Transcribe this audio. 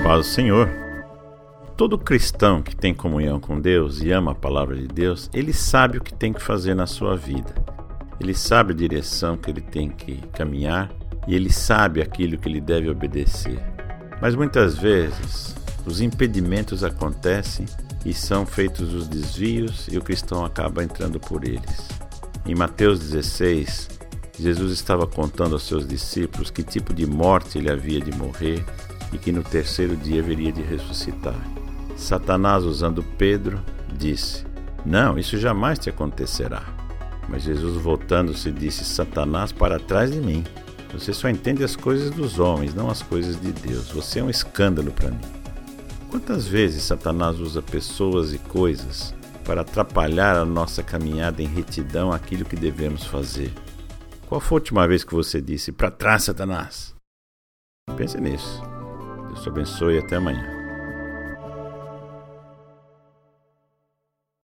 Paz do Senhor. Todo cristão que tem comunhão com Deus e ama a palavra de Deus, ele sabe o que tem que fazer na sua vida. Ele sabe a direção que ele tem que caminhar e ele sabe aquilo que ele deve obedecer. Mas muitas vezes os impedimentos acontecem e são feitos os desvios e o cristão acaba entrando por eles. Em Mateus 16, Jesus estava contando aos seus discípulos que tipo de morte ele havia de morrer e que no terceiro dia haveria de ressuscitar. Satanás, usando Pedro, disse: "Não, isso jamais te acontecerá." Mas Jesus, voltando-se, disse: "Satanás, para trás de mim. Você só entende as coisas dos homens, não as coisas de Deus. Você é um escândalo para mim." Quantas vezes Satanás usa pessoas e coisas para atrapalhar a nossa caminhada em retidão àquilo que devemos fazer? Qual foi a última vez que você disse: "Para trás, Satanás"? Pense nisso. Deus te abençoe e até amanhã.